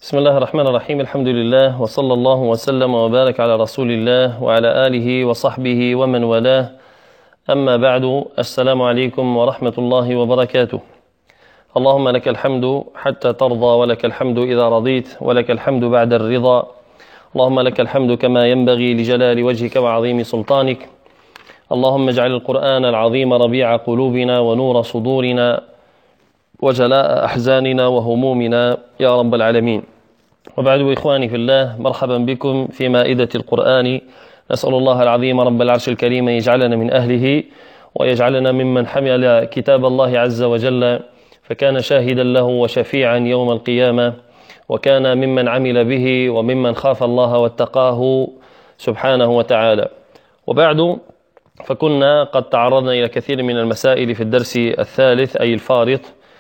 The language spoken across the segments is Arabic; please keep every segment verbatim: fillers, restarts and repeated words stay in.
بسم الله الرحمن الرحيم. الحمد لله وصلى الله وسلم وبارك على رسول الله وعلى آله وصحبه ومن والاه. أما بعد، السلام عليكم ورحمة الله وبركاته. اللهم لك الحمد حتى ترضى، ولك الحمد إذا رضيت، ولك الحمد بعد الرضا. اللهم لك الحمد كما ينبغي لجلال وجهك وعظيم سلطانك. اللهم اجعل القرآن العظيم ربيع قلوبنا ونور صدورنا وجلاء أحزاننا وهمومنا يا رب العالمين. وبعد، إخواني في الله، مرحبا بكم في مائدة القرآن. نسأل الله العظيم رب العرش الكريم يجعلنا من أهله، ويجعلنا ممن حمل كتاب الله عز وجل فكان شاهدا له وشفيعا يوم القيامة، وكان ممن عمل به وممن خاف الله واتقاه سبحانه وتعالى. وبعد، فكنا قد تعرضنا إلى كثير من المسائل في الدرس الثالث أي الفارط،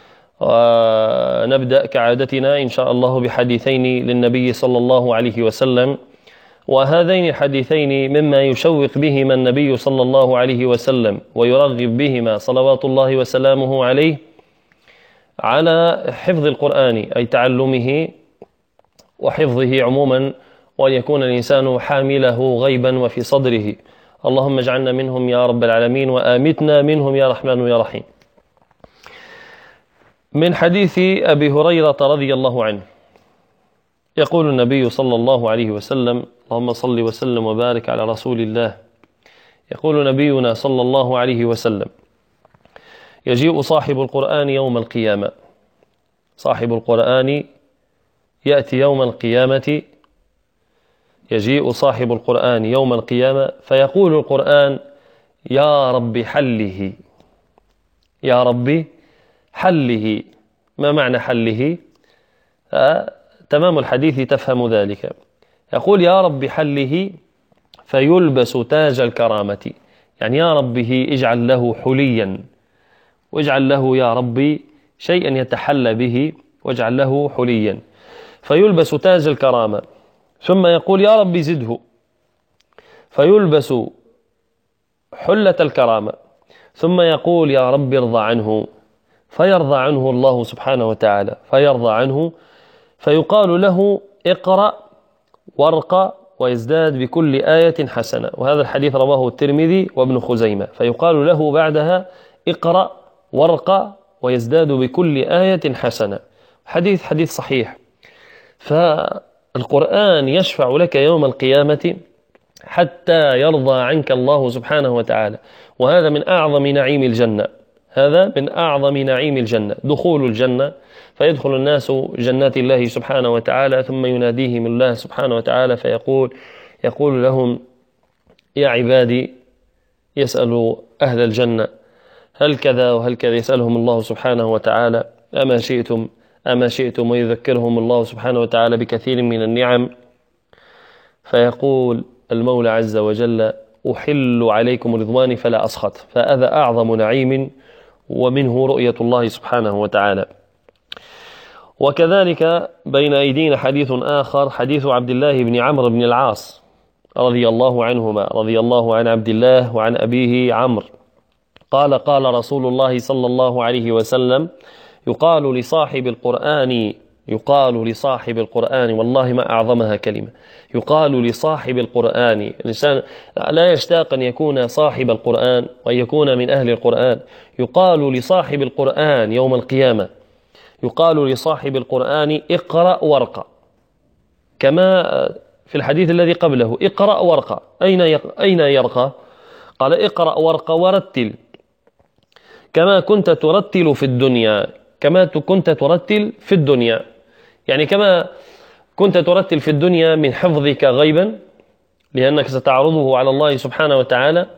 ونبدأ كعادتنا إن شاء الله بحديثين للنبي صلى الله عليه وسلم. وهذين الحديثين مما يشوق بهما النبي صلى الله عليه وسلم ويرغب بهما صلوات الله وسلامه عليه على حفظ القرآن، أي تعلمه وحفظه عموما، وأن يكون الإنسان حامله غيبا وفي صدره. اللهم اجعلنا منهم يا رب العالمين، وآمتنا منهم يا رحمن يا رحيم. من حديث أبي هريرة رضي الله عنه، يقول النبي صلى الله عليه وسلم: اللهم صل وسلم وبارك على رسول الله. يقول نبينا صلى الله عليه وسلم: يجيء صاحب القرآن يوم القيامة. صاحب القرآن يأتي يوم القيامة، يجيء صاحب القرآن يوم القيامة فيقول القرآن: يا رب حله، يا رب حله. ما معنى حله؟ آه تمام الحديث تفهم ذلك. يقول: يا رب حله، فيلبس تاج الكرامة، يعني يا ربه اجعل له حليا، واجعل له يا ربي شيئا يتحلى به، واجعل له حليا، فيلبس تاج الكرامة. ثم يقول: يا رب زده، فيلبس حلة الكرامة. ثم يقول: يا رب ارضى عنه، فيرضى عنه الله سبحانه وتعالى، فيرضى عنه، فيقال له: اقرأ وارقى ويزداد بكل آية حسنة. وهذا الحديث رواه الترمذي وابن خزيمة. فيقال له بعدها: اقرأ وارقى ويزداد بكل آية حسنة. حديث حديث صحيح. فالقرآن يشفع لك يوم القيامة حتى يرضى عنك الله سبحانه وتعالى، وهذا من أعظم نعيم الجنة. هذا من أعظم نعيم الجنة، دخول الجنة، فيدخل الناس جنات الله سبحانه وتعالى، ثم يناديهم الله سبحانه وتعالى فيقول يقول لهم: يا عبادي، يسأل أهل الجنة: هل كذا وهل كذا، يسألهم الله سبحانه وتعالى: أما شئتم أما شئتم ويذكرهم الله سبحانه وتعالى بكثير من النعم. فيقول المولى عز وجل: أحل عليكم رضواني فلا أسخط. فهذا أعظم نعيم، ومنه رؤية الله سبحانه وتعالى. وكذلك بين أيدينا حديث آخر، حديث عبد الله بن عمرو بن العاص رضي الله عنهما، رضي الله عن عبد الله وعن أبيه عمرو قال: قال رسول الله صلى الله عليه وسلم: يقال لصاحب القرآن يقال لصاحب القرآن والله ما أعظمها كلمة، يقال لصاحب القرآن. الإنسان لا يشتاق أن يكون صاحب القرآن وأن يكون من أهل القرآن. يقال لصاحب القرآن يوم القيامة، يقال لصاحب القرآن: اقرأ وارقى، كما في الحديث الذي قبله: اقرأ وارقى. أين أين يرقى؟ قال: اقرأ وارقى ورتل كما كنت ترتل في الدنيا، كما كنت ترتل في الدنيا، يعني كما كنت ترتل في الدنيا من حفظك غيبا، لأنك ستعرضه على الله سبحانه وتعالى،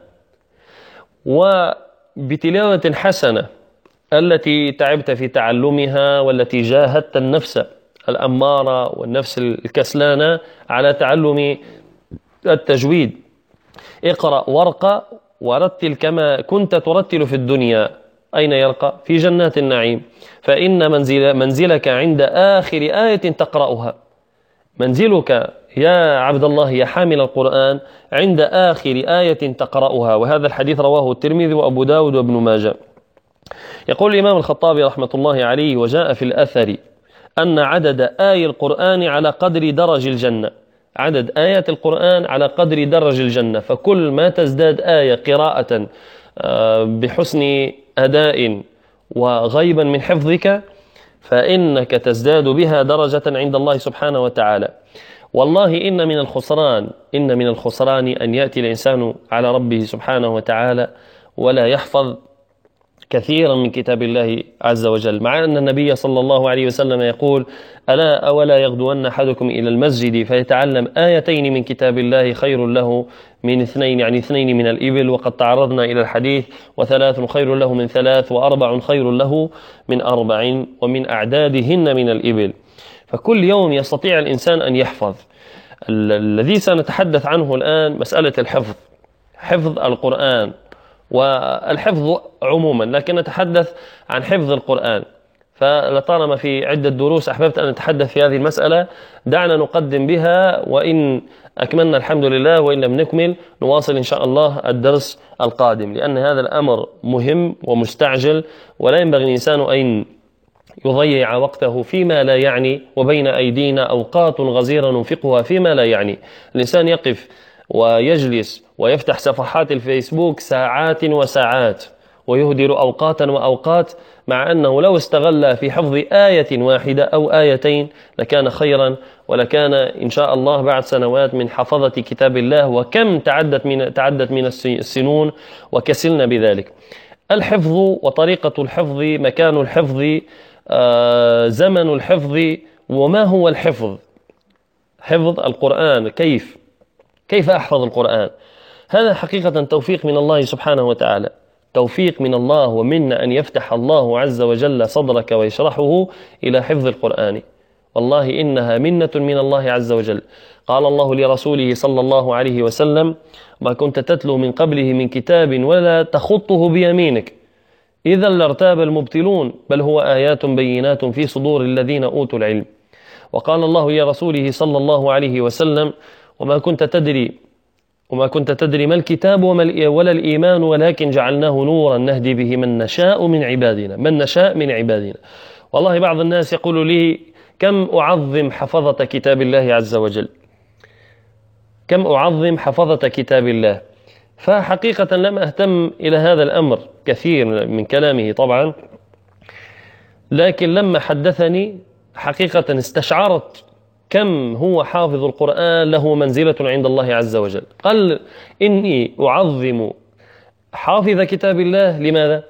وبتلاوة حسنة التي تعبت في تعلمها، والتي جاهدت النفس الأمارة والنفس الكسلانة على تعلم التجويد. اقرأ وارقى ورتل كما كنت ترتل في الدنيا. أين يرقى؟ في جنات النعيم. فإن منزل منزلك عند آخر آية تقرأها. منزلك يا عبد الله يا حامل القرآن عند آخر آية تقرأها. وهذا الحديث رواه الترمذي وأبو داود وابن ماجه. يقول الإمام الخطابي رحمة الله عليه: وجاء في الأثر أن عدد آي القرآن على قدر درج الجنة، عدد آيات القرآن على قدر درج الجنة، فكل ما تزداد آية قراءة بحسن أداء وغيبا من حفظك فإنك تزداد بها درجة عند الله سبحانه وتعالى. والله إن من الخسران إن من الخسران أن يأتي الإنسان على ربه سبحانه وتعالى ولا يحفظ كثيرا من كتاب الله عز وجل، مع أن النبي صلى الله عليه وسلم يقول: ألا أولا يغدون أحدكم إلى المسجد فيتعلم آيتين من كتاب الله خير له من اثنين، يعني اثنين من الإبل، وقد تعرضنا إلى الحديث: وثلاث خير له من ثلاث، وأربع خير له من أربع، ومن أعدادهن من الإبل. فكل يوم يستطيع الإنسان أن يحفظ. الذي سنتحدث عنه الآن مسألة الحفظ، حفظ القرآن والحفظ عموما، لكن نتحدث عن حفظ القرآن. فلطالما في عدة دروس أحببت أن نتحدث في هذه المسألة، دعنا نقدم بها، وإن أكملنا الحمد لله، وإن لم نكمل نواصل إن شاء الله الدرس القادم، لأن هذا الأمر مهم ومستعجل، ولا ينبغي الإنسان أن يضيع وقته فيما لا يعني، وبين أيدينا أوقات غزيرة ننفقها فيما لا يعني. الإنسان يقف ويجلس ويفتح صفحات الفيسبوك ساعات وساعات ويهدر أوقاتا وأوقات، مع أنه لو استغل في حفظ آية واحدة أو آيتين لكان خيرا، ولكان إن شاء الله بعد سنوات من حفظة كتاب الله. وكم تعدت من تعدت من السنون وكسلنا بذلك. الحفظ وطريقة الحفظ، مكان الحفظ، آه زمن الحفظ، وما هو الحفظ، حفظ القرآن، كيف كيف أحفظ القرآن. هذا حقيقة توفيق من الله سبحانه وتعالى، توفيق من الله ومنا أن يفتح الله عز وجل صدرك ويشرحه إلى حفظ القرآن. والله إنها منة من الله عز وجل. قال الله لرسوله صلى الله عليه وسلم: ما كنت تتلو من قبله من كتاب ولا تخطه بيمينك إذا لارتاب المبتلون بل هو آيات بينات في صدور الذين أوتوا العلم. وقال الله لرسوله صلى الله عليه وسلم: وما كنت تدري وما كنت تدري ما الكتاب ولا الإيمان ولكن جعلناه نورا نهدي به من نشاء من عبادنا من نشاء من عبادنا. والله بعض الناس يقول لي: كم أعظم حفظة كتاب الله عز وجل، كم أعظم حفظة كتاب الله. فحقيقة لم أهتم إلى هذا الأمر كثير من كلامه طبعا، لكن لما حدثني حقيقة استشعرت كم هو حافظ القرآن له منزلة عند الله عز وجل. قال: إني أعظم حافظ كتاب الله. لماذا؟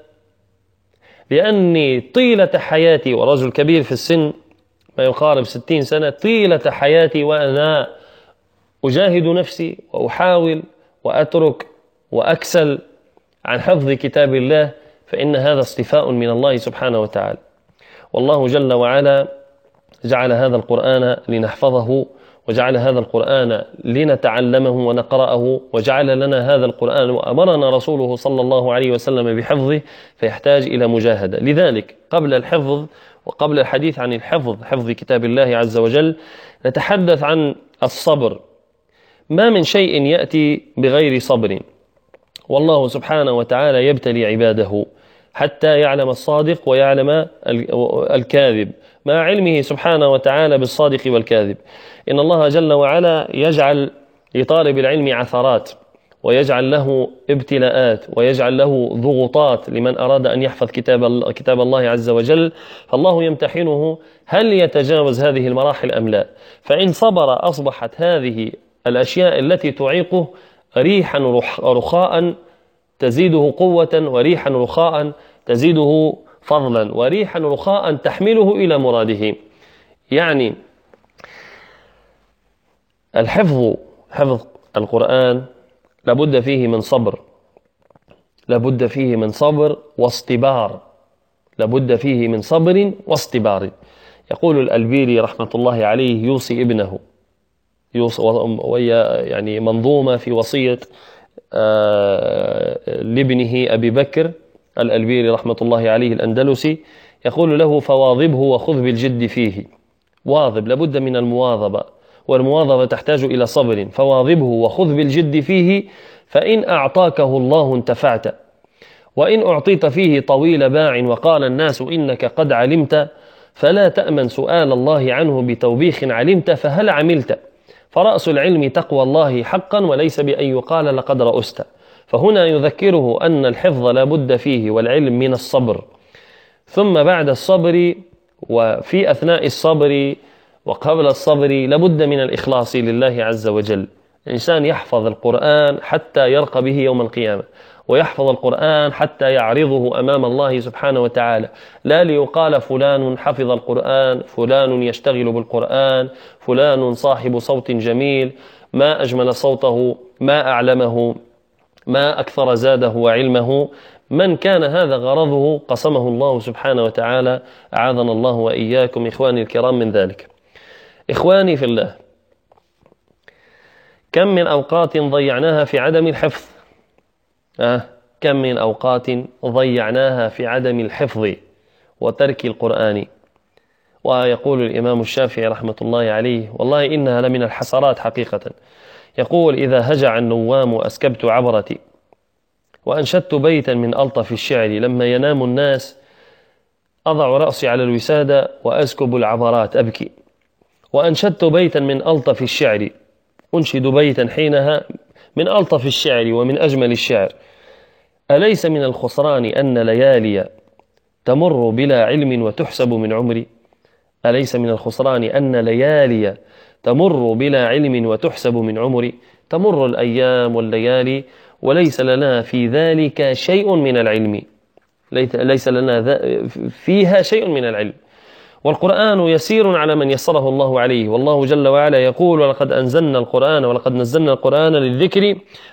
لأني طيلة حياتي، ورجل كبير في السن ما يقارب ستين سنة، طيلة حياتي وأنا أجاهد نفسي وأحاول وأترك وأكسل عن حفظ كتاب الله، فإن هذا اصطفاء من الله سبحانه وتعالى. والله جل وعلا جعل هذا القرآن لنحفظه، وجعل هذا القرآن لنتعلمه ونقرأه، وجعل لنا هذا القرآن وأمرنا رسوله صلى الله عليه وسلم بحفظه، فيحتاج إلى مجاهدة. لذلك قبل الحفظ وقبل الحديث عن الحفظ، حفظ كتاب الله عز وجل، نتحدث عن الصبر. ما من شيء يأتي بغير صبر، والله سبحانه وتعالى يبتلي عباده حتى يعلم الصادق ويعلم الكاذب، مع علمه سبحانه وتعالى بالصادق والكاذب. إن الله جل وعلا يجعل لطالب العلم عثرات، ويجعل له ابتلاءات، ويجعل له ضغوطات لمن أراد أن يحفظ كتاب كتاب الله عز وجل. فالله يمتحنه هل يتجاوز هذه المراحل أم لا. فإن صبر أصبحت هذه الأشياء التي تعيقه ريحا رخاء تزيده قوة، وريحا رخاء تزيده فضلا، وريحا رخاء تحمله إلى مراده. يعني الحفظ، حفظ القرآن لابد فيه من صبر، لابد فيه من صبر واصطبار، لابد فيه من صبر واصطبار. يقول الألبيري رحمة الله عليه يوصي ابنه، يوصي، وهي يعني منظومة في وصية آه لابنه أبي بكر الألبيري رحمة الله عليه الأندلسي، يقول له: فواظبه وخذ بالجد فيه. واظب، لابد من المواظبة، والمواظبة تحتاج إلى صبر. فواظبه وخذ بالجد فيه، فإن أعطاكه الله انتفعت، وإن أعطيت فيه طويل باع وقال الناس إنك قد علمت، فلا تأمن سؤال الله عنه بتوبيخ علمت فهل عملت. فرأس العلم تقوى الله حقا وليس بأن يقال لقد رأست. فهنا يذكره أن الحفظ لا بد فيه والعلم من الصبر، ثم بعد الصبر وفي أثناء الصبر وقبل الصبر لابد من الإخلاص لله عز وجل. الإنسان يحفظ القرآن حتى يرقى به يوم القيامة، ويحفظ القرآن حتى يعرضه أمام الله سبحانه وتعالى، لا ليقال فلان حفظ القرآن، فلان يشتغل بالقرآن، فلان صاحب صوت جميل، ما أجمل صوته، ما أعلمه، ما أكثر زاده وعلمه. من كان هذا غرضه قسمه الله سبحانه وتعالى، أعاذنا الله وإياكم إخواني الكرام من ذلك. إخواني في الله، كم من أوقات ضيعناها في عدم الحفظ آه. كم من أوقات ضيعناها في عدم الحفظ وترك القرآن. ويقول الإمام الشافعي رحمة الله عليه: والله إنها لمن الحسرات حقيقة. يقول: إذا هجع النوام أسكبت عبرتي وأنشدت بيتا من ألطف الشعر، لما ينام الناس أضع رأسي على الوسادة وأسكب العبرات أبكي. وأنشدت بيتا من ألطف الشعر، أنشد بيتا حينها من ألطف الشعر ومن أجمل الشعر: أليس من الخسران أن ليالي تمر بلا علم وتحسب من عمري. أليس من الخسران أن ليالي تمر بلا علم وتحسب من عمري. تمر الأيام والليالي وليس لنا في ذلك شيء من العلم، ليس لنا فيها شيء من العلم. والقرآن يسير على من يسره الله عليه، والله جل وعلا يقول: ولقد أنزلنا القرآن ولقد نزلنا القرآن للذكر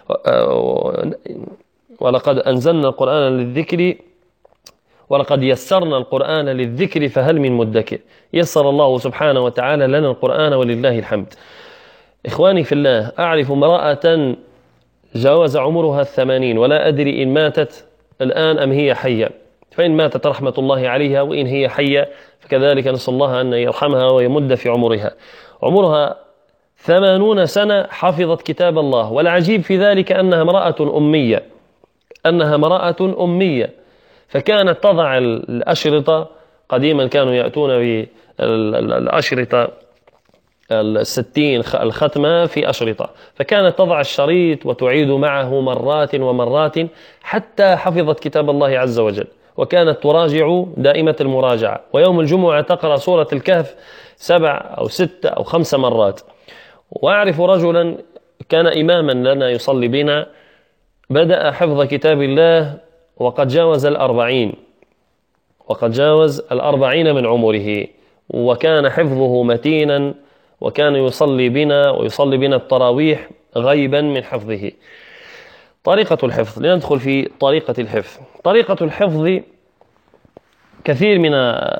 ولقد أنزلنا القرآن للذكر ولقد يسرنا القرآن للذكر فهل من مدكر. يسر الله سبحانه وتعالى لنا القرآن ولله الحمد. إخواني في الله، أعرف امرأة جاوز عمرها الثمانين ولا أدري إن ماتت الآن أم هي حية، فإن ماتت رحمة الله عليها، وإن هي حية فكذلك نسأل الله أن يرحمها ويمد في عمرها. عمرها ثمانون سنة حفظت كتاب الله، والعجيب في ذلك أنها امرأة أمية أنها امرأة أمية فكانت تضع الأشرطة. قديما كانوا يأتون بالأشرطة الستين الختمة في أشرطة، فكانت تضع الشريط وتعيد معه مرات ومرات حتى حفظت كتاب الله عز وجل، وكانت تراجع دائمة المراجعة. ويوم الجمعة تقرأ سورة الكهف سبع أو ست أو خمس مرات. وأعرف رجلا كان إماما لنا يصلي بنا، بدأ حفظ كتاب الله وقد جاوز الأربعين وقد جاوز الأربعين من عمره، وكان حفظه متينا، وكان يصلي بنا ويصلي بنا التراويح غيبا من حفظه. طريقة الحفظ، لندخل في طريقة الحفظ. طريقة الحفظ كثير من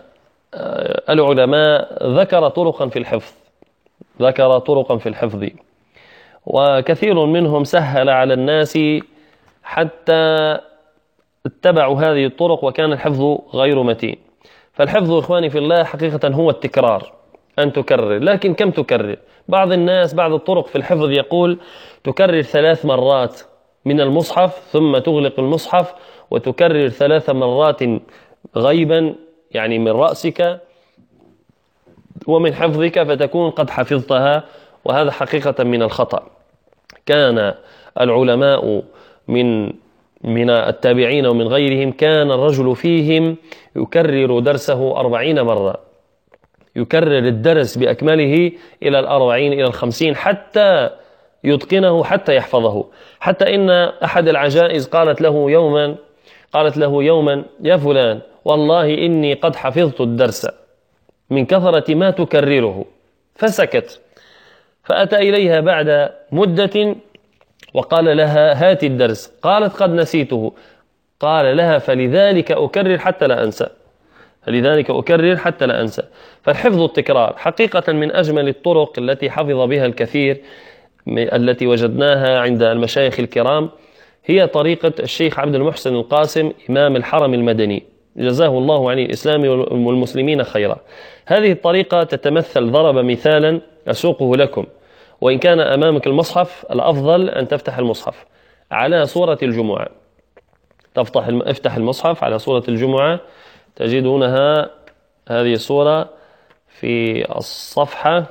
العلماء ذكر طرقا في الحفظ ذكر طرقا في الحفظ وكثير منهم سهل على الناس حتى اتبعوا هذه الطرق وكان الحفظ غير متين. فالحفظ إخواني في الله حقيقة هو التكرار، أن تكرر. لكن كم تكرر؟ بعض الناس بعض الطرق في الحفظ يقول تكرر ثلاث مرات من المصحف ثم تغلق المصحف وتكرر ثلاث مرات غيبا، يعني من رأسك ومن حفظك، فتكون قد حفظتها. وهذا حقيقة من الخطأ. كان العلماء من من التابعين ومن غيرهم كان الرجل فيهم يكرر درسه أربعين مرة، يكرر الدرس بأكمله إلى الأربعين إلى الخمسين حتى يتقنه حتى يحفظه. حتى إن أحد العجائز قالت له يوما قالت له يوما يا فلان والله إني قد حفظت الدرس من كثرة ما تكرره. فسكت، فأتى إليها بعد مدة وقال لها هات الدرس. قالت قد نسيته. قال لها فلذلك أكرر حتى لا أنسى فلذلك أكرر حتى لا أنسى. فالحفظ التكرار حقيقة من أجمل الطرق التي حفظ بها الكثير التي وجدناها عند المشايخ الكرام هي طريقة الشيخ عبد المحسن القاسم إمام الحرم المدني، جزاه الله عن الإسلام والمسلمين خيرا. هذه الطريقة تتمثل، ضرب مثالا أسوقه لكم، وإن كان أمامك المصحف الأفضل أن تفتح المصحف على سورة الجمعة. تفتح افتح المصحف على سورة الجمعة تجدونها هذه الصورة في الصفحة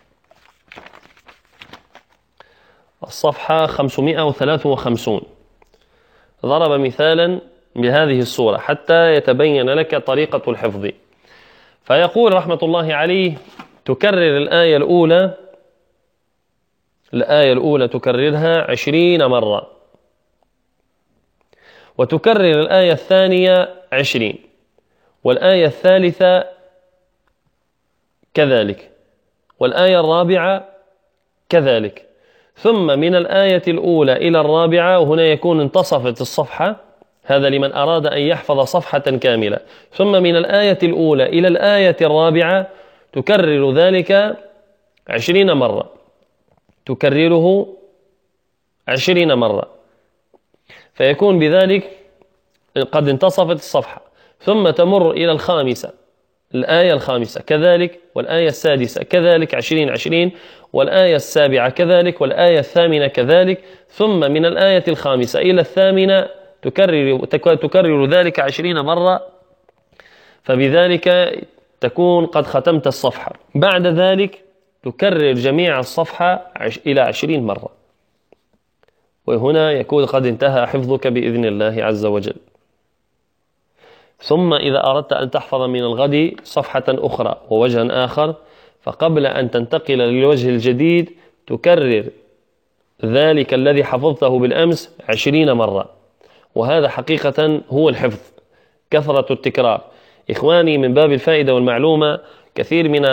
الصفحة خمسمائة وثلاثة وخمسين. ضرب مثالا بهذه الصورة حتى يتبين لك طريقة الحفظ. فيقول رحمة الله عليه: تكرر الآية الأولى الآية الأولى تكررها عشرين مرة، وتكرر الآية الثانية عشرين، والآية الثالثة كذلك، والآية الرابعة كذلك. ثم من الآية الأولى إلى الرابعة، وهنا يكون انتصفت الصفحة، هذا لمن أراد أن يحفظ صفحة كاملة. ثم من الآية الأولى إلى الآية الرابعة تكرر ذلك عشرين مرة، تكرره عشرين مرة، فيكون بذلك قد انتصفت الصفحة. ثم تمر إلى الخامسة، الآية الخامسة كذلك، والآية السادسة كذلك عشرين عشرين، والآية السابعة كذلك، والآية الثامنة كذلك. ثم من الآية الخامسة إلى الثامنة تكرر, تكرر ذلك عشرين مرة، فبذلك تكون قد ختمت الصفحة. بعد ذلك تكرر جميع الصفحة إلى عشرين مرة، وهنا يكون قد انتهى حفظك بإذن الله عز وجل. ثم إذا أردت أن تحفظ من الغد صفحة أخرى ووجها آخر، فقبل أن تنتقل للوجه الجديد تكرر ذلك الذي حفظته بالأمس عشرين مرة. وهذا حقيقة هو الحفظ، كثرة التكرار. إخواني، من باب الفائدة والمعلومة، كثير من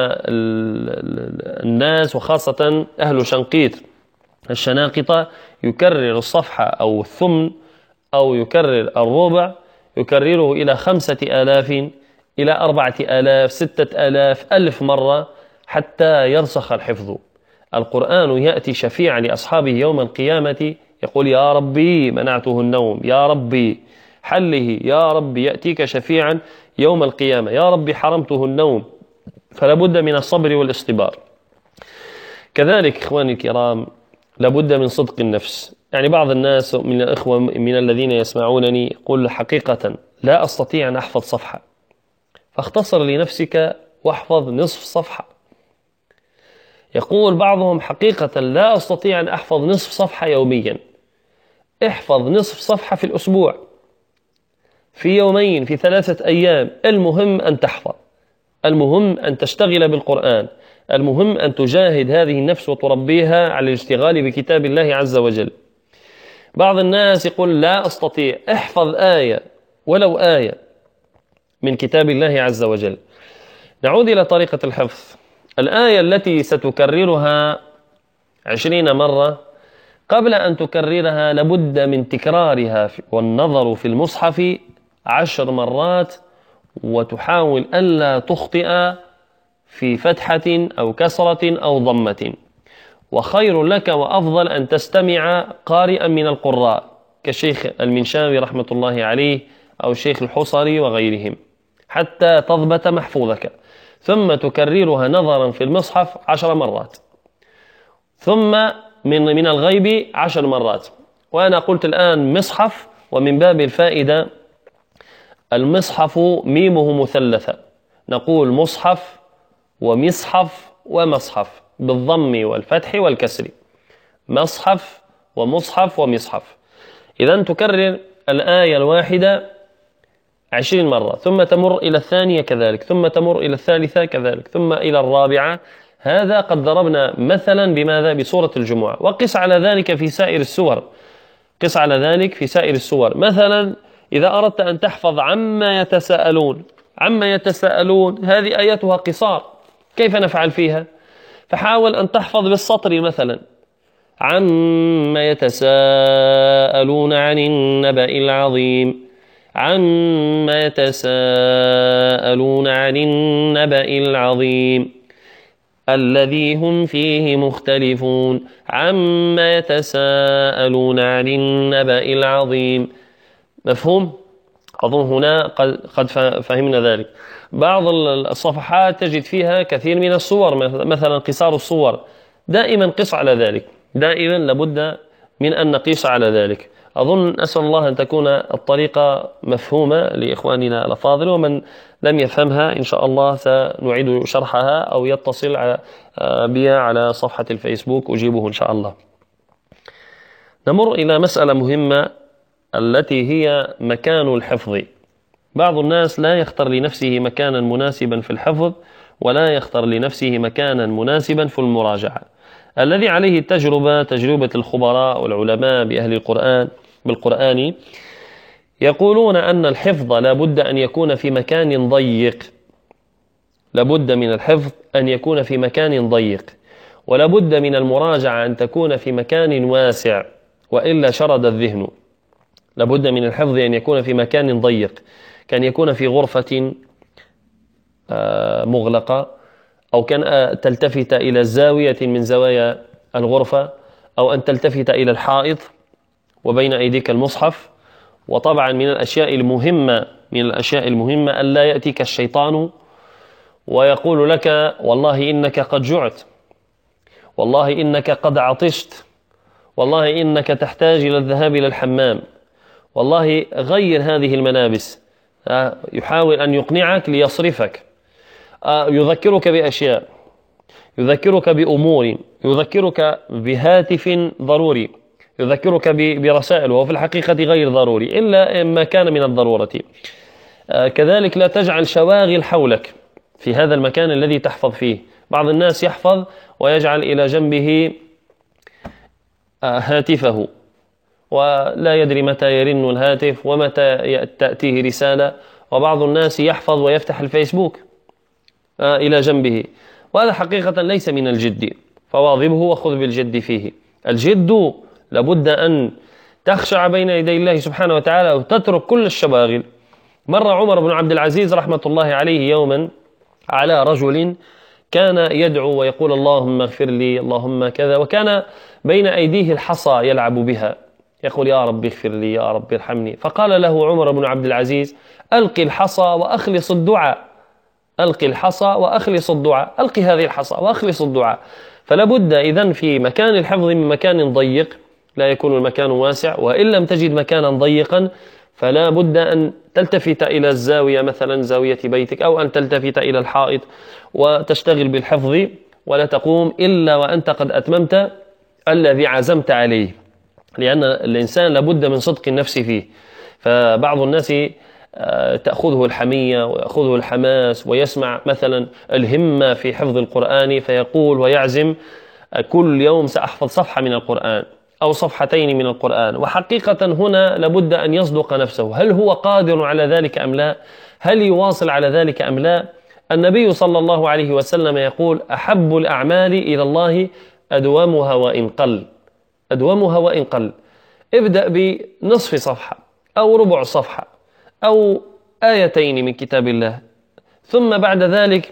الناس وخاصة أهل شنقيط الشناقطة يكرر الصفحة أو الثمن أو يكرر الربع، يكرره إلى خمسة آلاف إلى أربعة آلاف ستة آلاف ألف مرة حتى يرسخ الحفظ. القرآن يأتي شفيعا لأصحابه يوم القيامة، يقول: يا ربي منعته النوم، يا ربي حله، يا ربي، يأتيك شفيعا يوم القيامة، يا ربي حرمته النوم. فلا بد من الصبر والاصطبار. كذلك إخواني الكرام لابد من صدق النفس. يعني بعض الناس من الإخوة من الذين يسمعونني يقول: حقيقة لا أستطيع أن أحفظ صفحة. فاختصر لنفسك واحفظ نصف صفحة. يقول بعضهم: حقيقة لا أستطيع أن أحفظ نصف صفحة يوميا. احفظ نصف صفحة في الأسبوع، في يومين، في ثلاثة أيام. المهم أن تحفظ، المهم أن تشتغل بالقرآن، المهم أن تجاهد هذه النفس وتربيها على الاشتغال بكتاب الله عز وجل. بعض الناس يقول: لا أستطيع. احفظ آية، ولو آية من كتاب الله عز وجل. نعود إلى طريقة الحفظ. الآية التي ستكررها عشرين مرة، قبل أن تكررها لابد من تكرارها والنظر في المصحف عشر مرات، وتحاول ألا تخطئ في فتحة أو كسرة أو ضمة. وخير لك وأفضل أن تستمع قارئا من القراء كالشيخ المنشاوي رحمة الله عليه أو الشيخ الحصري وغيرهم حتى تضبط محفوظك. ثم تكررها نظرا في المصحف عشر مرات، ثم من من الغيب عشر مرات. وأنا قلت الآن مصحف، ومن باب الفائدة المصحف ميمه مثلثة، نقول مصحف ومصحف ومصحف بالضم والفتح والكسر، مصحف ومصحف ومصحف. إذن تكرر الآية الواحدة عشرين مرة، ثم تمر إلى الثانية كذلك، ثم تمر إلى الثالثة كذلك، ثم إلى الرابعة. هذا قد ضربنا مثلا بماذا؟ بسورة الجمعة. وقس على ذلك في سائر السور، قس على ذلك في سائر السور. مثلا إذا أردت أن تحفظ عما يتساءلون، عما يتساءلون هذه آياتها قصار، كيف نفعل فيها؟ فحاول أن تحفظ بالسطر مثلا: عما يتساءلون عن النبأ العظيم، عما يتساءلون عن النبأ العظيم الذي هم فيه مختلفون، عما يتساءلون عن النبأ العظيم. مفهوم؟ أظن هنا قد فهمنا ذلك. بعض الصفحات تجد فيها كثير من الصور، مثلا قصار الصور، دائما قص على ذلك، دائما لابد من أن نقيس على ذلك. أظن أسأل الله أن تكون الطريقة مفهومة لإخواننا الأفاضل، ومن لم يفهمها إن شاء الله سنعيد شرحها أو يتصل بها على صفحة الفيسبوك أجيبه إن شاء الله. نمر إلى مسألة مهمة التي هي مكان الحفظ. بعض الناس لا يختار لنفسه مكانا مناسبا في الحفظ، ولا يختار لنفسه مكانا مناسبا في المراجعة. الذي عليه التجربة تجربة الخبراء والعلماء بأهل القرآن بالقرآن يقولون أن الحفظ لابد أن يكون في مكان ضيق، لابد من الحفظ أن يكون في مكان ضيق، ولابد من المراجعة أن تكون في مكان واسع، وإلا شرد الذهن. لابد من الحفظ أن يكون في مكان ضيق، كان يكون في غرفة مغلقة، أو كان تلتفت إلى زاوية من زوايا الغرفة، أو أن تلتفت إلى الحائط وبين أيديك المصحف. وطبعا من الأشياء المهمة من الأشياء المهمة أن لا يأتيك الشيطان ويقول لك والله إنك قد جعت، والله إنك قد عطشت، والله إنك تحتاج إلى الذهاب إلى الحمام، والله غير هذه الملابس. يحاول أن يقنعك ليصرفك، يذكرك بأشياء، يذكرك بأمور، يذكرك بهاتف ضروري، يذكرك برسائل وهو في الحقيقة غير ضروري إلا ما كان من الضرورة. كذلك لا تجعل شواغل حولك في هذا المكان الذي تحفظ فيه. بعض الناس يحفظ ويجعل إلى جنبه هاتفه، ولا يدري متى يرن الهاتف ومتى تأتيه رسالة. وبعض الناس يحفظ ويفتح الفيسبوك إلى جنبه، وهذا حقيقة ليس من الجد، فواظبه وخذ بالجد فيه. الجد لابد أن تخشع بين يدي الله سبحانه وتعالى وتترك كل الشواغل. مر عمر بن عبد العزيز رحمة الله عليه يوما على رجل كان يدعو ويقول اللهم اغفر لي، اللهم كذا، وكان بين أيديه الحصى يلعب بها، يقول يا رب اغفر لي، يا رب ارحمني. فقال له عمر بن عبد العزيز ألقي الحصى وأخلص الدعاء، ألقي الحصى وأخلص الدعاء، ألقي هذه الحصى وأخلص الدعاء. فلا بد إذن في مكان الحفظ من مكان ضيق، لا يكون المكان واسع. وإن لم تجد مكانا ضيقا فلا بد أن تلتفت إلى الزاوية، مثلا زاوية بيتك، أو أن تلتفت إلى الحائط وتشتغل بالحفظ، ولا تقوم إلا وأنت قد أتممت الذي عزمت عليه، لأن الإنسان لابد من صدق النفس فيه. فبعض الناس تأخذه الحمية ويأخذه الحماس ويسمع مثلا الهمة في حفظ القرآن فيقول ويعزم كل يوم سأحفظ صفحة من القرآن أو صفحتين من القرآن. وحقيقة هنا لابد أن يصدق نفسه، هل هو قادر على ذلك أم لا؟ هل يواصل على ذلك أم لا؟ النبي صلى الله عليه وسلم يقول أحب الأعمال إلى الله أدومها وإن قل، أدومها وإن قل. ابدأ بنصف صفحة أو ربع صفحة أو آيتين من كتاب الله، ثم بعد ذلك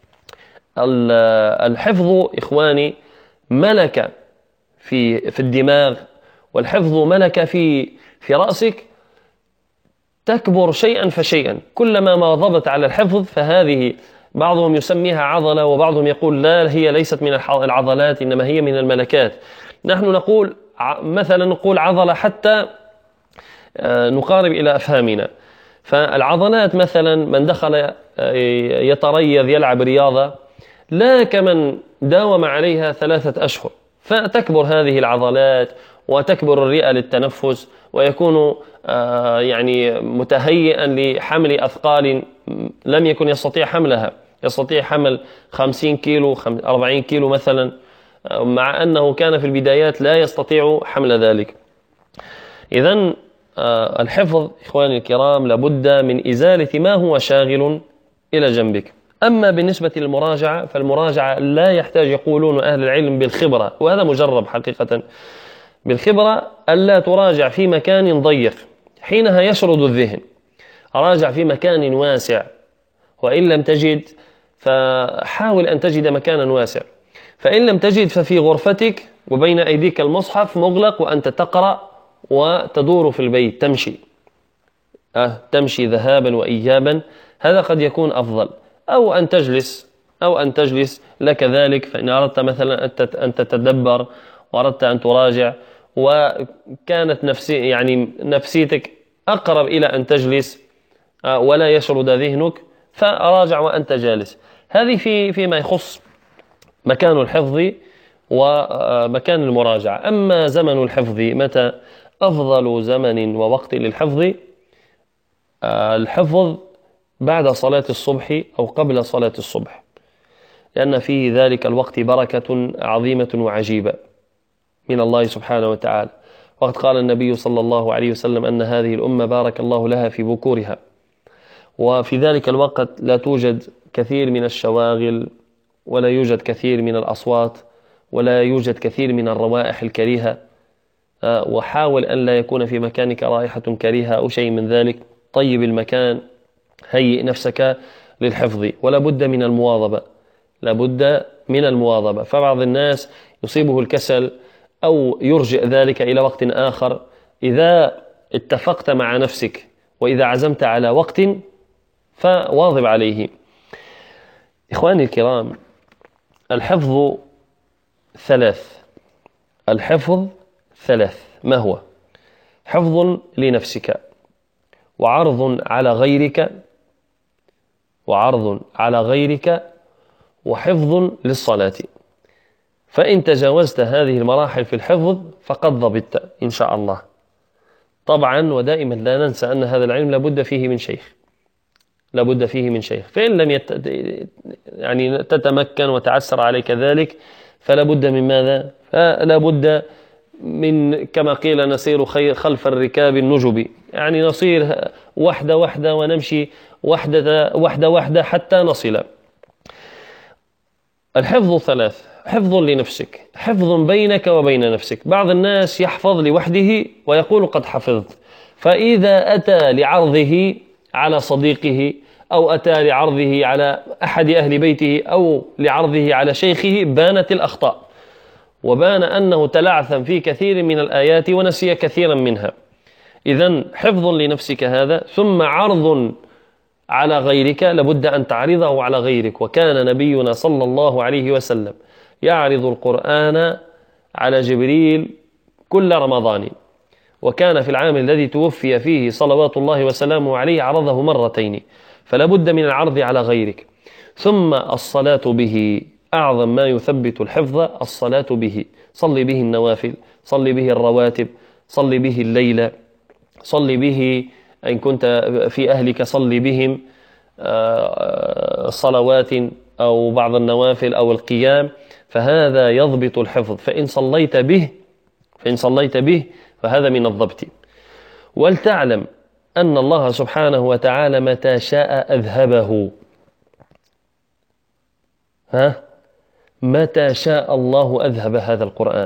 الحفظ إخواني ملكة في في الدماغ، والحفظ ملكة في في رأسك تكبر شيئا فشيئا. كلما ما ضبط على الحفظ فهذه بعضهم يسميها عضلة، وبعضهم يقول لا هي ليست من العضلات إنما هي من الملكات. نحن نقول مثلا نقول عضلة حتى نقارب إلى أفهامنا. فالعضلات مثلا من دخل يتريض يلعب رياضة لا كمن داوم عليها ثلاثة أشهر، فتكبر هذه العضلات وتكبر الرئة للتنفس، ويكون يعني متهيئا لحمل أثقال لم يكن يستطيع حملها، يستطيع حمل خمسين كيلو أربعين كيلو مثلا، مع أنه كان في البدايات لا يستطيع حمل ذلك. إذن الحفظ إخواني الكرام لابد من إزالة ما هو شاغل إلى جنبك. أما بالنسبة للمراجعة فالمراجعة لا يحتاج، يقولون أهل العلم، بالخبرة، وهذا مجرب حقيقة، بالخبرة ألا تراجع في مكان ضيق، حينها يشرد الذهن. راجع في مكان واسع، وإن لم تجد فحاول أن تجد مكانا واسع، فإن لم تجد ففي غرفتك وبين أيديك المصحف مغلق وأنت تقرأ وتدور في البيت، تمشي أه تمشي ذهابا وإيابا، هذا قد يكون أفضل. أو أن تجلس أو أن تجلس لك ذلك، فإن أردت مثلا أن تتدبر وأردت أن تراجع وكانت نفسي يعني نفسيتك أقرب إلى أن تجلس ولا يشرد ذهنك، فراجع وأنت جالس. هذه في فيما يخص مكان الحفظ ومكان المراجعة. أما زمن الحفظ، متى أفضل زمن ووقت للحفظ؟ الحفظ بعد صلاة الصبح أو قبل صلاة الصبح، لأن في ذلك الوقت بركة عظيمة وعجيبة من الله سبحانه وتعالى. وقد قال النبي صلى الله عليه وسلم أن هذه الأمة بارك الله لها في بكورها، وفي ذلك الوقت لا توجد كثير من الشواغل، ولا يوجد كثير من الأصوات، ولا يوجد كثير من الروائح الكريهة. وحاول أن لا يكون في مكانك رائحة كريهة أو شيء من ذلك. طيب المكان، هيئ نفسك للحفظ، ولا بد من المواظبة، لا بد من المواظبة. فبعض الناس يصيبه الكسل أو يرجع ذلك إلى وقت آخر. إذا اتفقت مع نفسك وإذا عزمت على وقت فواظب عليه. إخواني الكرام، الحفظ ثلاث. الحفظ ثلاث. ما هو؟ حفظ لنفسك، وعرض على غيرك، وعرض على غيرك وحفظ للصلاة. فإن تجاوزت هذه المراحل في الحفظ فقد ضبطت إن شاء الله. طبعا ودائما لا ننسى أن هذا العلم لابد فيه من شيخ، لابد فيه من شيخ. فإن لم يت... يعني تتمكن وتعسر عليك ذلك فلا بد من ماذا؟ فلا بد من، كما قيل، نسير خلف الركاب النجب، يعني نصير وحدة وحدة ونمشي وحدة وحدة وحدة حتى نصل. الحفظ ثلاث: حفظ لنفسك، حفظ بينك وبين نفسك. بعض الناس يحفظ لوحده ويقول قد حفظت، فإذا أتى لعرضه على صديقه أو أتى لعرضه على أحد أهل بيته أو لعرضه على شيخه بانت الأخطاء، وبان أنه تلعثم في كثير من الآيات ونسي كثيرا منها. إذن حفظ لنفسك هذا، ثم عرض على غيرك، لابد أن تعرضه على غيرك. وكان نبينا صلى الله عليه وسلم يعرض القرآن على جبريل كل رمضان، وكان في العام الذي توفي فيه صلوات الله وسلامه عليه عرضه مرتين، فلا بد من العرض على غيرك. ثم الصلاة به، أعظم ما يثبت الحفظ الصلاة به. صل به النوافل، صل به الرواتب، صل به الليل، صل به إن كنت في أهلك، صل بهم صلوات أو بعض النوافل أو القيام، فهذا يضبط الحفظ. فإن صليت به فإن صليت به فهذا من الضبط. ولتعلم أن الله سبحانه وتعالى متى شاء أذهبه. ها؟ متى شاء الله أذهب هذا القرآن.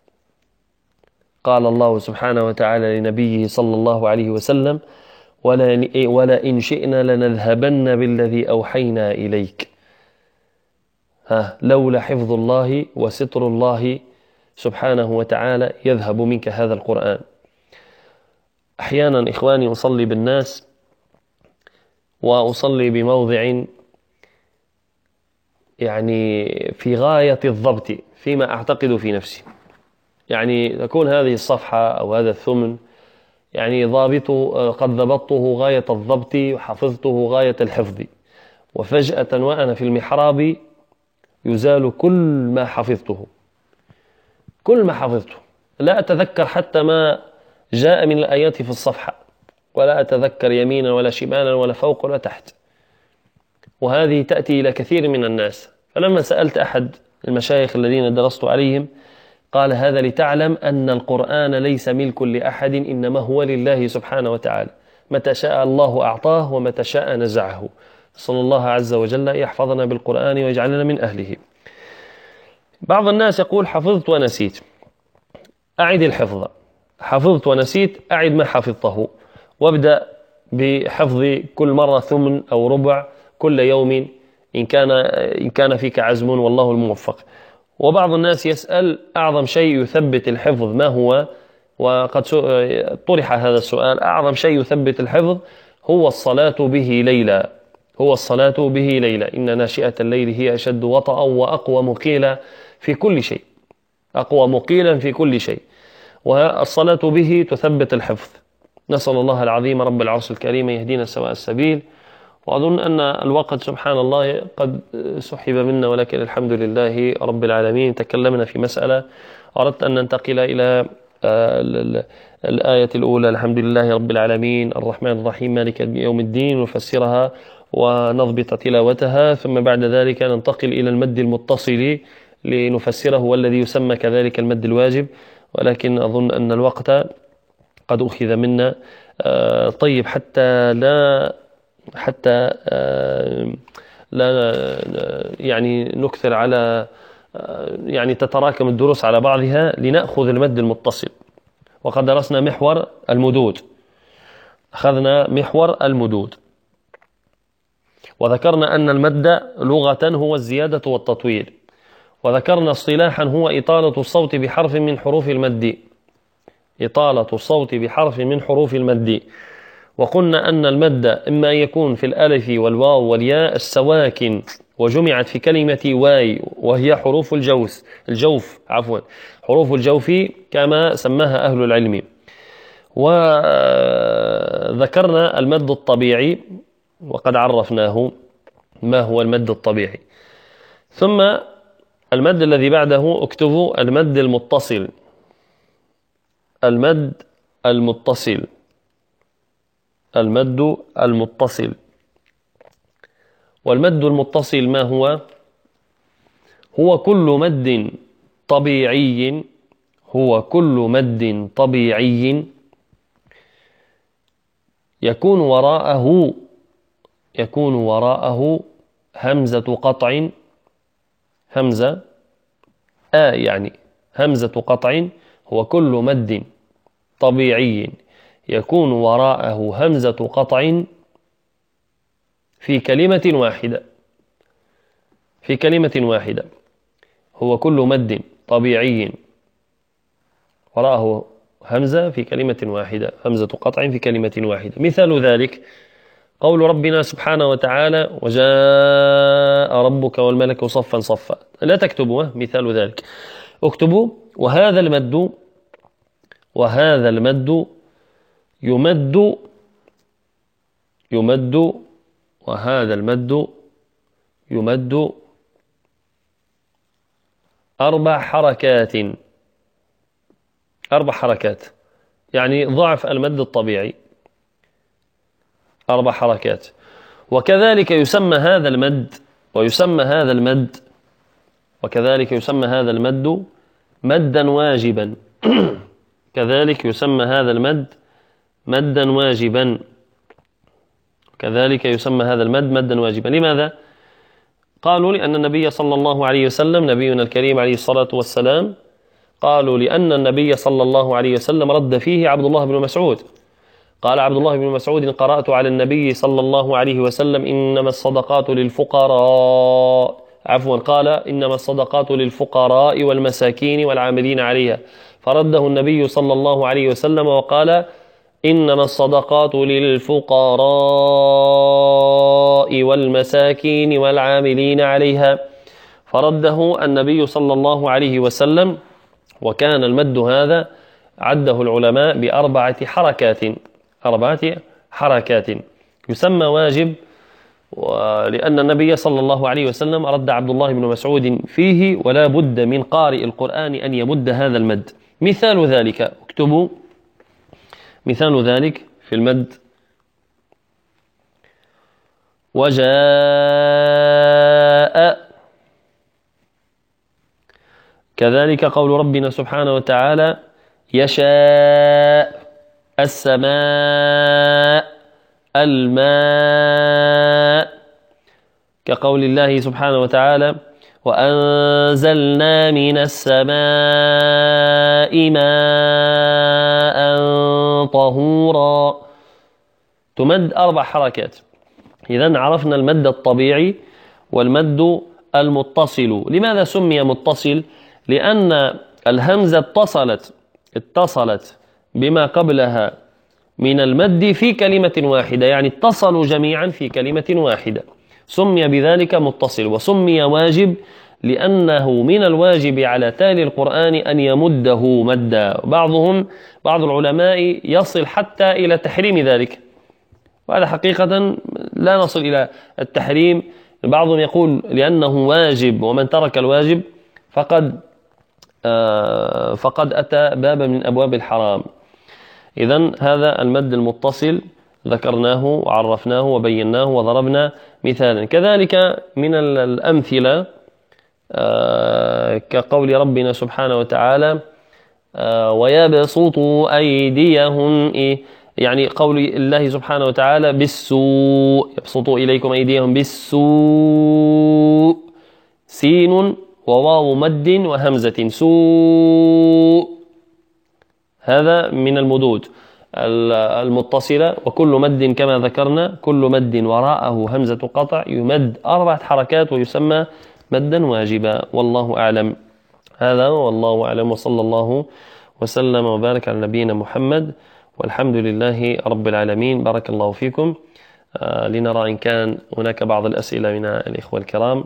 قال الله سبحانه وتعالى لنبيه صلى الله عليه وسلم: ولا, ولا إن شئنا لنذهبن بالذي أوحينا إليك. ها، لولا حفظ الله وستر الله سبحانه وتعالى يذهب منك هذا القرآن. أحيانا إخواني أصلي بالناس وأصلي بموضع يعني في غاية الضبط فيما أعتقد في نفسي، يعني تكون هذه الصفحة أو هذا الثمن يعني ضابط قد ضبطته غاية الضبط وحفظته غاية الحفظ، وفجأة وأنا في المحراب يزال كل ما حفظته، كل ما حفظته. لا أتذكر حتى ما جاء من الآيات في الصفحة، ولا أتذكر يمينا ولا شمالا ولا فوق ولا تحت. وهذه تأتي إلى كثير من الناس. فلما سألت أحد المشايخ الذين درست عليهم قال: هذا لتعلم أن القرآن ليس ملك لأحد، إنما هو لله سبحانه وتعالى، متى شاء الله أعطاه ومتى شاء نزعه. صلى الله عز وجل يحفظنا بالقرآن ويجعلنا من أهله. بعض الناس يقول: حفظت ونسيت. أعد الحفظ. حفظت ونسيت، أعد ما حفظته، وابدأ بحفظ كل مرة ثمن أو ربع كل يوم إن كان إن كان فيك عزم، والله الموفق. وبعض الناس يسأل: أعظم شيء يثبت الحفظ ما هو؟ وقد طرح هذا السؤال. أعظم شيء يثبت الحفظ هو الصلاة به ليلا، هو الصلاة به ليلا. إن ناشئة الليل هي أشد وطئا وأقوى مقيلا في كل شيء، أقوى مقيلا في كل شيء. والصلاة به تثبت الحفظ. نسأل الله العظيم رب العرش الكريم يهدينا سواء السبيل. وأظن أن الوقت سبحان الله قد سحب منا، ولكن الحمد لله رب العالمين. تكلمنا في مسألة، أردت أن ننتقل إلى الآية الأولى: الحمد لله رب العالمين الرحمن الرحيم مالك يوم الدين، ونفسرها ونضبط تلاوتها، ثم بعد ذلك ننتقل إلى المد المتصل لنفسره، والذي يسمى كذلك المد الواجب، ولكن أظن أن الوقت قد أخذ منا. طيب، حتى لا حتى لا يعني نكثر على يعني تتراكم الدروس على بعضها، لنأخذ المد المتصل. وقد درسنا محور المدود، أخذنا محور المدود، وذكرنا أن المد لغة هو الزيادة والتطويل، وذكرنا اصطلاحا هو إطالة الصوت بحرف من حروف المد، إطالة الصوت بحرف من حروف المد. وقلنا أن المد إما أن يكون في الألف والواو والياء السواكن، وجمعت في كلمة واي، وهي حروف الجوف الجوف عفوا حروف الجوف كما سماها أهل العلم. وذكرنا المد الطبيعي، وقد عرفناه ما هو المد الطبيعي. ثم المد الذي بعده اكتبوا المد المتصل، المد المتصل المد المتصل. والمد المتصل ما هو؟ هو كل مد طبيعي هو كل مد طبيعي يكون وراءه يكون وراءه همزة قطع، همزة آ يعني همزة قطع. هو كل مد طبيعي يكون وراءه همزة قطع في كلمة واحدة في كلمة واحدة هو كل مد طبيعي وراءه همزة في كلمة واحدة، همزة قطع في كلمة واحدة. مثال ذلك قول ربنا سبحانه وتعالى: وجاء ربك والملك صفا صفا. لا تكتبوا مثال ذلك، اكتبوا: وهذا المد وهذا المد يمد يمد وهذا المد يمد أربع حركات أربع حركات يعني ضعف المد الطبيعي، أربع حركات. وكذلك يسمى هذا المد ويسمى هذا المد وكذلك يسمى هذا المد مدا واجبا كذلك يسمى هذا المد مدا واجبا كذلك يسمى هذا المد مدا واجبا. لماذا؟ قالوا: لأن النبي صلى الله عليه وسلم، نبينا الكريم عليه الصلاة والسلام، قالوا لأن النبي صلى الله عليه وسلم رد فيه عبد الله بن مسعود. قال عبد الله بن مسعود: قرأت على النبي صلى الله عليه وسلم إنما الصدقات للفقراء عفوا قال إنما الصدقات للفقراء والمساكين والعاملين عليها، فرده النبي صلى الله عليه وسلم وقال: إنما الصدقات للفقراء والمساكين والعاملين عليها، فرده النبي صلى الله عليه وسلم. وكان المد هذا عده العلماء بأربعة حركات أربعة حركات يسمى واجب، ولأن النبي صلى الله عليه وسلم رد عبد الله بن مسعود فيه، ولا بد من قارئ القرآن أن يمد هذا المد. مثال ذلك، اكتبوا مثال ذلك في المد: وجاء. كذلك قول ربنا سبحانه وتعالى: يشاء، السماء، الماء. كقول الله سبحانه وتعالى: وأنزلنا من السماء ماء طهورا. تمد أربع حركات. إذن عرفنا المد الطبيعي والمد المتصل. لماذا سمي متصل؟ لأن الهمزة اتصلت اتصلت بما قبلها من المد في كلمة واحدة، يعني اتصلوا جميعا في كلمة واحدة، سمي بذلك متصل. وسمي واجب لأنه من الواجب على تالي القرآن أن يمده مدا. بعضهم بعض العلماء يصل حتى إلى تحريم ذلك، وهذا حقيقة لا نصل إلى التحريم. بعضهم يقول لأنه واجب، ومن ترك الواجب فقد آه فقد أتى بابا من أبواب الحرام. إذن هذا المد المتصل ذكرناه وعرفناه وبيناه وضربنا مثالا. كذلك من الأمثلة آه كقول ربنا سبحانه وتعالى آه ويبسطوا أيديهم، إيه يعني قول الله سبحانه وتعالى بالسوء، يبسطوا إليكم أيديهم بالسوء، سين وواو مد وهمزة، سوء، هذا من المدود المتصلة. وكل مد كما ذكرنا كل مد وراءه همزة قطع يمد أربعة حركات ويسمى مدا واجبا، والله أعلم. هذا والله أعلم، وصلى الله وسلم وبارك على نبينا محمد، والحمد لله رب العالمين. بارك الله فيكم. آه لنرى إن كان هناك بعض الأسئلة من الإخوة الكرام.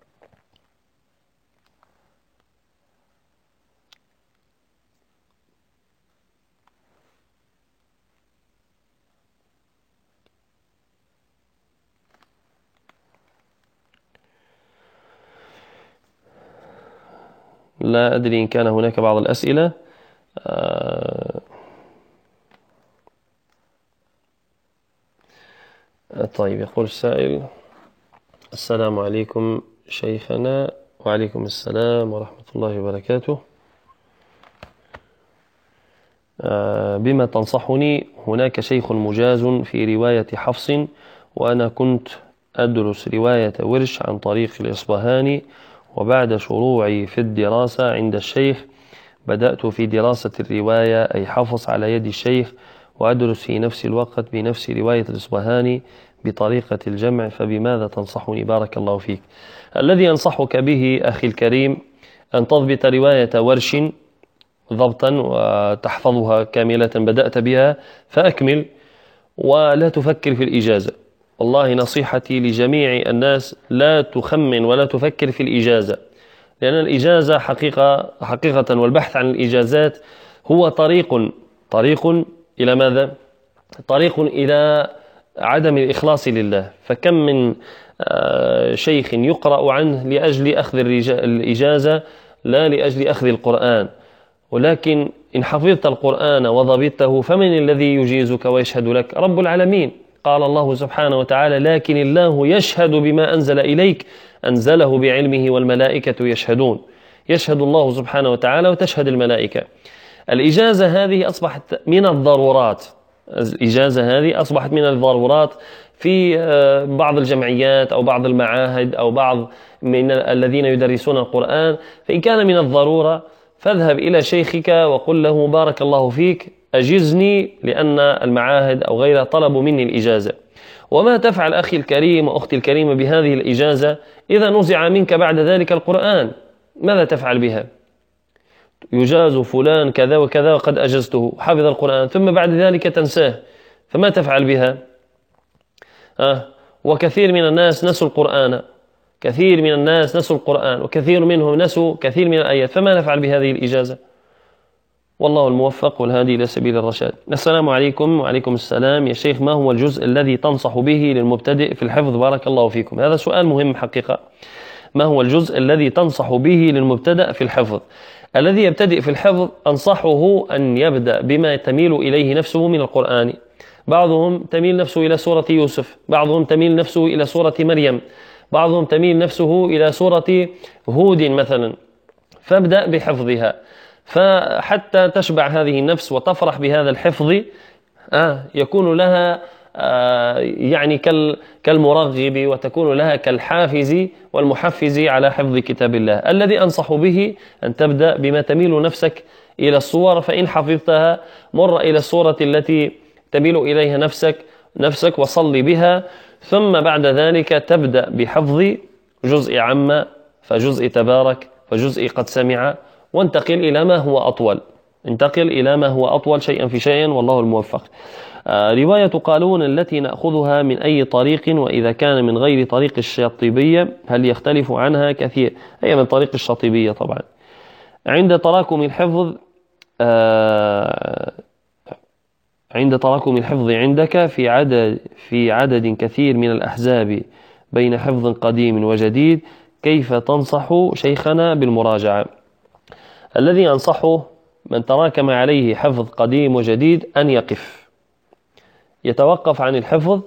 لا أدري إن كان هناك بعض الأسئلة. آه طيب، يقول السائل: السلام عليكم شيخنا. وعليكم السلام ورحمة الله وبركاته. آه بما تنصحني؟ هناك شيخ مجاز في رواية حفص، وأنا كنت أدرس رواية ورش عن طريق الإصبهاني، وبعد شروعي في الدراسة عند الشيخ بدأت في دراسة الرواية أي حفص على يد الشيخ، وأدرس في نفس الوقت بنفس رواية الإصبهاني بطريقة الجمع، فبماذا تنصحني؟ بارك الله فيك. الذي أنصحك به أخي الكريم أن تضبط رواية ورش ضبطا وتحفظها كاملة، بدأت بها فأكمل، ولا تفكر في الإجازة. والله نصيحتي لجميع الناس: لا تخمن ولا تفكر في الإجازة، لأن الإجازة حقيقة حقيقة والبحث عن الإجازات هو طريق طريق إلى ماذا؟ طريق إلى عدم الإخلاص لله. فكم من شيخ يقرأ عنه لأجل أخذ الإجازة لا لأجل أخذ القرآن. ولكن إن حفظت القرآن وضبطته فمن الذي يجيزك ويشهد لك؟ رب العالمين. قال الله سبحانه وتعالى: لكن الله يشهد بما أنزل إليك، أنزله بعلمه والملائكة يشهدون. يشهد الله سبحانه وتعالى وتشهد الملائكة. الإجازة هذه أصبحت من الضرورات، الإجازة هذه أصبحت من الضرورات في بعض الجمعيات أو بعض المعاهد أو بعض من الذين يدرسون القرآن. فإن كان من الضرورة فاذهب إلى شيخك وقل له: بارك الله فيك، أجزني، لأن المعاهد أو غيرها طلبوا مني الإجازة. وما تفعل أخي الكريم وأختي الكريمة بهذه الإجازة إذا نزع منك بعد ذلك القرآن؟ ماذا تفعل بها؟ يجاز فلان كذا وكذا وقد أجزته، حفظ القرآن، ثم بعد ذلك تنساه، فما تفعل بها؟ آه وكثير من الناس نسوا القرآن، كثير من الناس نسوا القرآن، وكثير منهم نسوا كثير من الآيات، فما نفعل بهذه الإجازة؟ والله الموفق والهادي إلى سبيل الرشاد. السلام عليكم. وعليكم السلام. يا شيخ، ما هو الجزء الذي تنصح به للمبتدئ في الحفظ؟ بارك الله فيكم. هذا سؤال مهم حقيقة. ما هو الجزء الذي تنصح به للمبتدئ في الحفظ؟ الذي يبتدئ في الحفظ أنصحه أن يبدأ بما تميل إليه نفسه من القرآن. بعضهم تميل نفسه إلى سورة يوسف، بعضهم تميل نفسه إلى سورة مريم، بعضهم تميل نفسه إلى سورة هود مثلا، فابدأ بحفظها، فحتى تشبع هذه النفس وتفرح بهذا الحفظ آه يكون لها آه يعني كالمرغب، وتكون لها كالحافز والمحفز على حفظ كتاب الله. الذي أنصح به أن تبدأ بما تميل نفسك إلى الصور، فإن حفظتها مر إلى الصورة التي تميل إليها نفسك نفسك وصلي بها، ثم بعد ذلك تبدأ بحفظ جزء عما، فجزء تبارك، فجزء قد سمع، وانتقل إلى ما هو أطول انتقل إلى ما هو أطول شيئا في شيئا، والله الموفق. آه رواية قالون التي نأخذها من أي طريق وإذا كان من غير طريق الشاطبية هل يختلف عنها كثير؟ هي من طريق الشاطبية طبعا. عند تراكم الحفظ آه عند تراكم الحفظ عندك في عدد في عدد كثير من الأحزاب بين حفظ قديم وجديد، كيف تنصح شيخنا بالمراجعة؟ الذي أنصحه من تراكم عليه حفظ قديم وجديد أن يقف، يتوقف عن الحفظ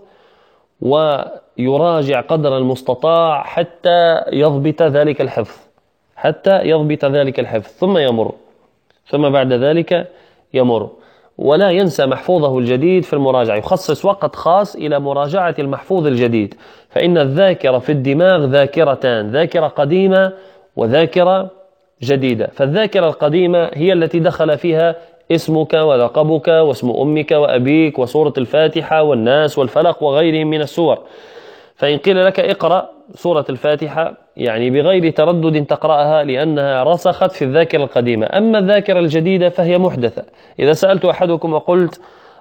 ويراجع قدر المستطاع حتى يضبط ذلك الحفظ حتى يضبط ذلك الحفظ ثم يمر ثم بعد ذلك يمر، ولا ينسى محفوظه الجديد في المراجعة، يخصص وقت خاص إلى مراجعة المحفوظ الجديد، فإن الذاكرة في الدماغ ذاكرتان، ذاكرة قديمة وذاكرة جديدة. فالذاكرة القديمة هي التي دخل فيها اسمك ولقبك واسم أمك وأبيك وسورة الفاتحة والناس والفلق وغيرهم من السور، فإن قيل لك اقرأ سورة الفاتحة يعني بغير تردد تقرأها لأنها رسخت في الذاكرة القديمة. أما الذاكرة الجديدة فهي محدثة. إذا سألت أحدكم وقلت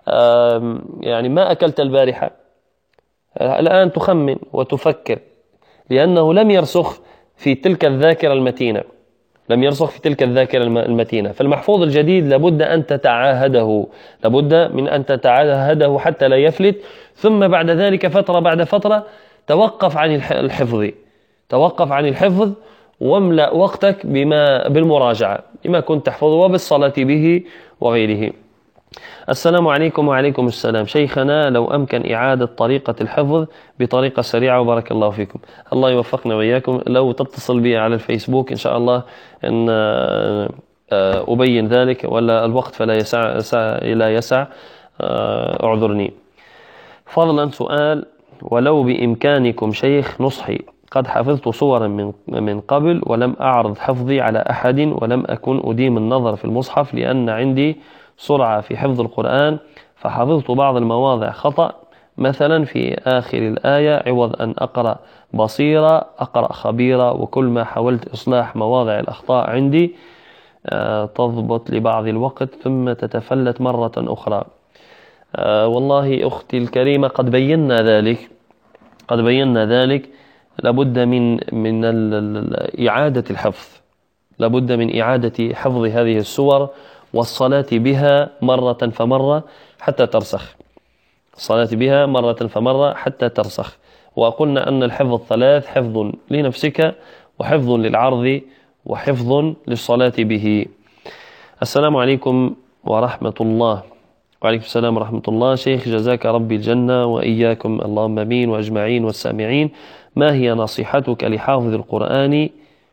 يعني ما أكلت البارحة، الآن تخمن وتفكر لأنه لم يرسخ في تلك الذاكرة المتينة لم يرسخ في تلك الذاكرة المتينة. فالمحفوظ الجديد لابد أن تتعاهده لابد من أن تتعاهده حتى لا يفلت، ثم بعد ذلك فترة بعد فترة توقف عن الحفظ توقف عن الحفظ واملأ وقتك بما بالمراجعة بما كنت تحفظه وبالصلاة به وغيره. السلام عليكم. وعليكم السلام. شيخنا لو أمكن إعادة طريقة الحفظ بطريقة سريعة وبارك الله فيكم. الله يوفقنا وإياكم. لو تتصل بي على الفيسبوك إن شاء الله أن أبين ذلك، ولا الوقت فلا يسع, لا يسع أعذرني. فضلا سؤال: ولو بإمكانكم شيخ نصحي، قد حفظت صورا من من قبل ولم أعرض حفظي على أحد ولم أكن أديم النظر في المصحف لأن عندي سرعة في حفظ القرآن، فحفظت بعض المواضع خطأ، مثلا في آخر الآية عوض أن أقرأ بصيرة أقرأ خبيرة، وكل ما حاولت إصلاح مواضع الأخطاء عندي آه تضبط لبعض الوقت ثم تتفلت مرة أخرى. آه والله أختي الكريمة قد بينا ذلك قد بينا ذلك لابد من من إعادة الحفظ لابد من إعادة حفظ هذه السور والصلاة بها مرة فمرة حتى ترسخ الصلاة بها مرة فمرة حتى ترسخ. وقلنا أن الحفظ ثلاث: حفظ لنفسك وحفظ للعرض وحفظ للصلاة به. السلام عليكم ورحمة الله. وعليكم السلام ورحمة الله. شيخ جزاك ربي الجنة وإياكم اللهم آمين وأجمعين والسامعين، ما هي نصيحتك لحافظ القرآن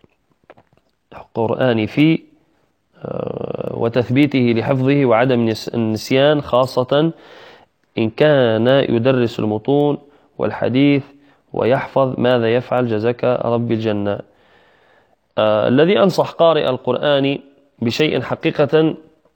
القرآن في وتثبيته لحفظه وعدم النسيان، خاصة إن كان يدرس المتون والحديث ويحفظ، ماذا يفعل؟ جزاك ربي الجنة. آه الذي أنصح قارئ القرآن بشيء حقيقة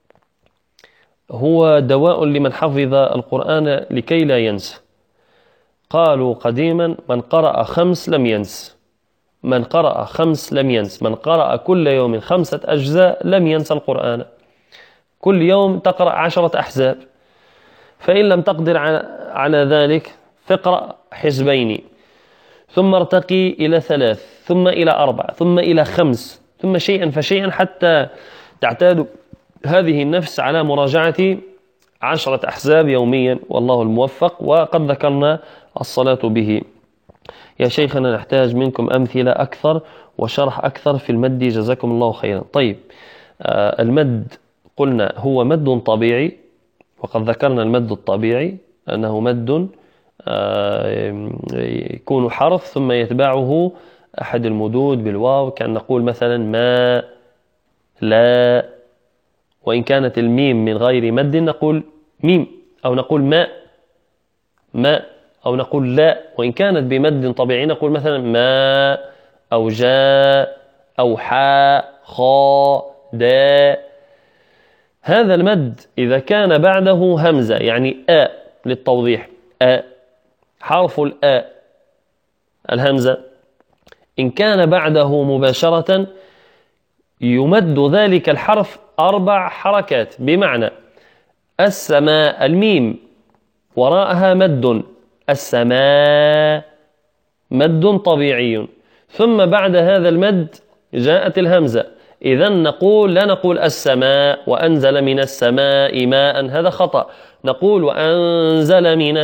هو دواء لمن حفظ القرآن لكي لا ينسى. قالوا قديما: من قرأ خمس لم ينس من قرأ خمس لم ينس من قرأ كل يوم خمسة أجزاء لم ينسى القرآن. كل يوم تقرأ عشرة أحزاب، فإن لم تقدر على ذلك فاقرأ حزبين، ثم ارتقي إلى ثلاث، ثم إلى أربع، ثم إلى خمس، ثم شيئا فشيئا حتى تعتاد هذه النفس على مراجعة عشرة أحزاب يوميا، والله الموفق. وقد ذكرنا الصلاة به. يا شيخنا نحتاج منكم أمثلة أكثر وشرح أكثر في المد، جزاكم الله خيرا. طيب، آه المد قلنا هو مد طبيعي، وقد ذكرنا المد الطبيعي أنه مد آه يكون حرف ثم يتبعه أحد المدود بالواو، كأن نقول مثلا ما، لا. وإن كانت الميم من غير مد نقول ميم، أو نقول ماء ماء، أو نقول لا. وإن كانت بمد طبيعي نقول مثلا ما، أو جاء، أو حاء، خاء، داء. هذا المد إذا كان بعده همزة يعني آ للتوضيح، آ حرف الآ الهمزة، إن كان بعده مباشرة يمد ذلك الحرف أربع حركات، بمعنى السماء الميم وراءها مد، السماء، مد طبيعي، ثم بعد هذا المد جاءت الهمزة. إذن نقول لا نقول السماء وأنزل من السماء ماء، هذا خطأ. نقول وأنزل من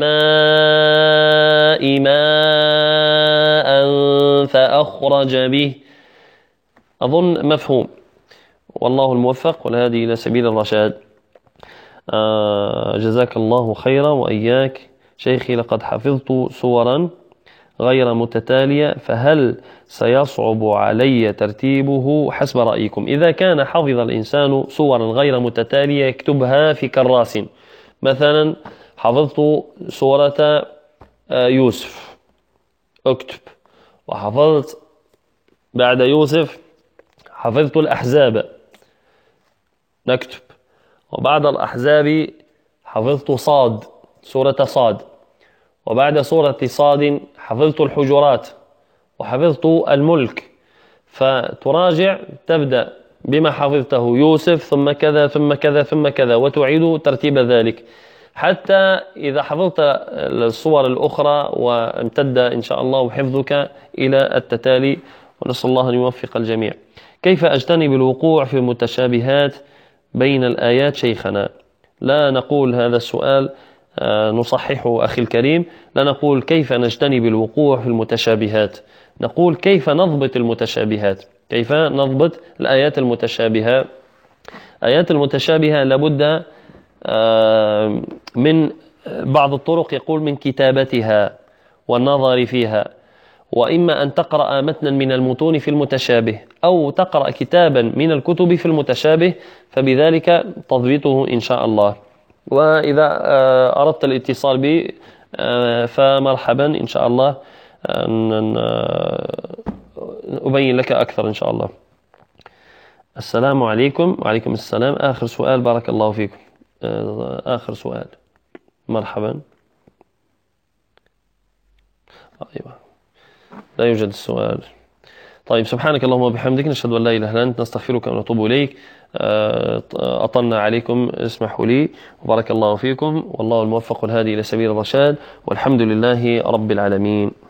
السماء ماء فأخرج به. أظن مفهوم، والله الموفق والهادي إلى سبيل الرشاد. آه جزاك الله خيرا وإياك. شيخي لقد حفظت سورا غير متتالية، فهل سيصعب علي ترتيبه حسب رأيكم؟ إذا كان حفظ الإنسان سورا غير متتالية يكتبها في كراس. مثلا حفظت سورة يوسف، اكتب. وحفظت بعد يوسف حفظت الأحزاب، نكتب. وبعد الأحزاب حفظت صاد، سورة صاد. وبعد سورة صاد حفظت الحجرات وحفظت الملك. فتراجع، تبدأ بما حفظته يوسف ثم كذا ثم كذا ثم كذا، وتعيد ترتيب ذلك حتى إذا حفظت الصور الأخرى وامتد إن شاء الله حفظك إلى التتالي. ونسأل الله أن يوفق الجميع. كيف أجتنب الوقوع في المتشابهات بين الآيات شيخنا؟ لا نقول هذا السؤال، نصححه أخي الكريم، لا نقول كيف نجتنب الوقوع في المتشابهات، نقول كيف نضبط المتشابهات، كيف نضبط الآيات المتشابهة. آيات المتشابهة لابد من بعض الطرق، يقول من كتابتها والنظر فيها، وإما أن تقرأ متنا من المتون في المتشابه أو تقرأ كتابا من الكتب في المتشابه، فبذلك تضبطه إن شاء الله. وإذا أردت الاتصال بي فمرحبا إن شاء الله، أن أبين لك أكثر إن شاء الله. السلام عليكم. وعليكم السلام. آخر سؤال، بارك الله فيكم. آخر سؤال، مرحبا. أيوة، لا يوجد السؤال. طيب، سبحانك اللهم وبحمدك، نشهد أن لا إله إلا أنت، نستغفرك ونتوب إليك. أطلنا عليكم، اسمحوا لي، وبارك الله فيكم، والله الموفق الهادي إلى سبيل الرشاد، والحمد لله رب العالمين.